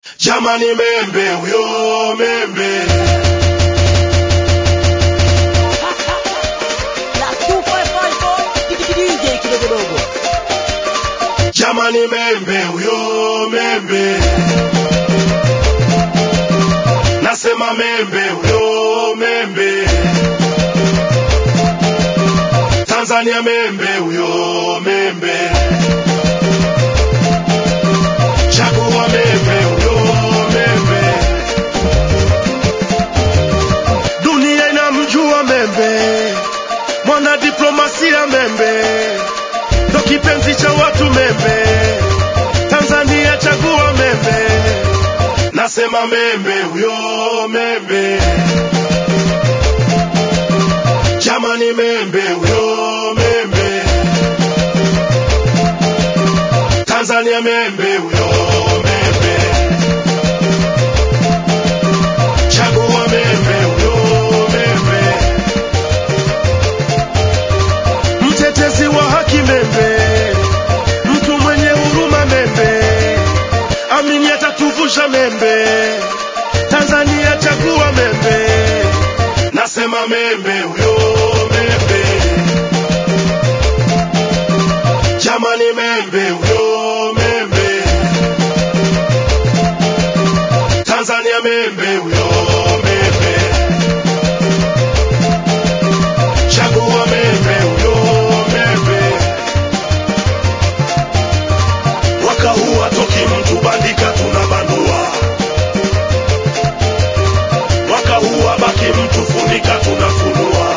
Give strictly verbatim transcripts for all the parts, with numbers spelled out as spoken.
Jamani membe huyo membe. Jamani membe huyo membe. Nasema membe huyo membe. Tanzania membe huyo membe. Chagua membe huyo membe. Dunia inamjua membe. Mwana diplomasia membe. Ndo kipenzi cha watu membe. Tanzania chagua membe. Nasema membe huyo membe. Jamani membe huyo membe. Tanzania membe huyo membe. Chagua membe huyo membe. Mtetezi wa haki membe. Mtu mwenye huruma membe. Amini atatuvusha membe. Tanzania chagua membe. Nasema membe huyo membe. Jamani membe huyo membe. Tanzania membe huyo membe. Chagua membe huyo membe. Waka huu hatoki mtu bandika tunabandua. Waka huu habaki mtu funika tunafunua.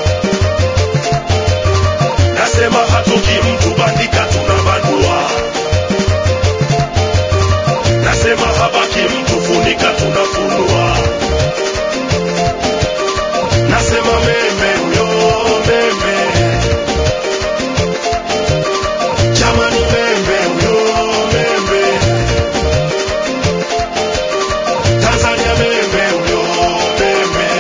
Nasema hatoki mtu bandika tunabandua. Nasema habaki mtu funika tunafunua. Nasema membe huyo membe. Jamani membe huyo membe. Tanzania membe huyo membe.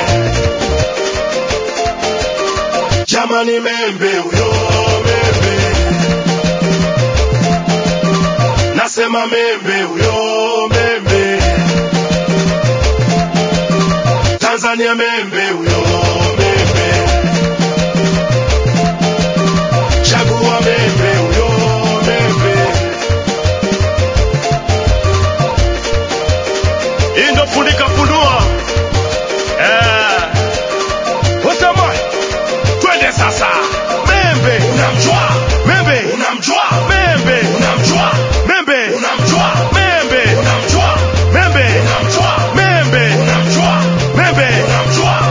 Jamani membe huyo membe. Nasema membe huyo membe. Tanzania membe huyo membe. Chagua membe huyo membe. Indo funika funua. Eh. Wasema. Twende sasa. Membe unamjua. Membe unamjua. Membe unamjua. Membe unamjua. Membe unamjua. Membe unamjua. Membe unamjua. Membe unamjua.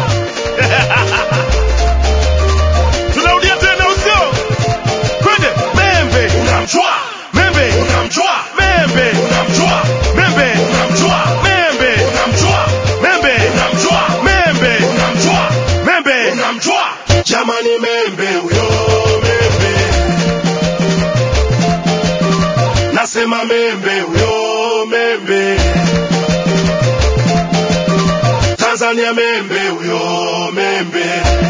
Tunarudia tena usio. Twende. Membe unamjua. Membe unamjua. Membe unamjua. Membe unamjua. Membe unamjua. Membe unamjua. Membe unamjua. Membe unamjua. Jamani membe huyo membe. Nasema membe huyo membe. Tanzania membe huyo membe.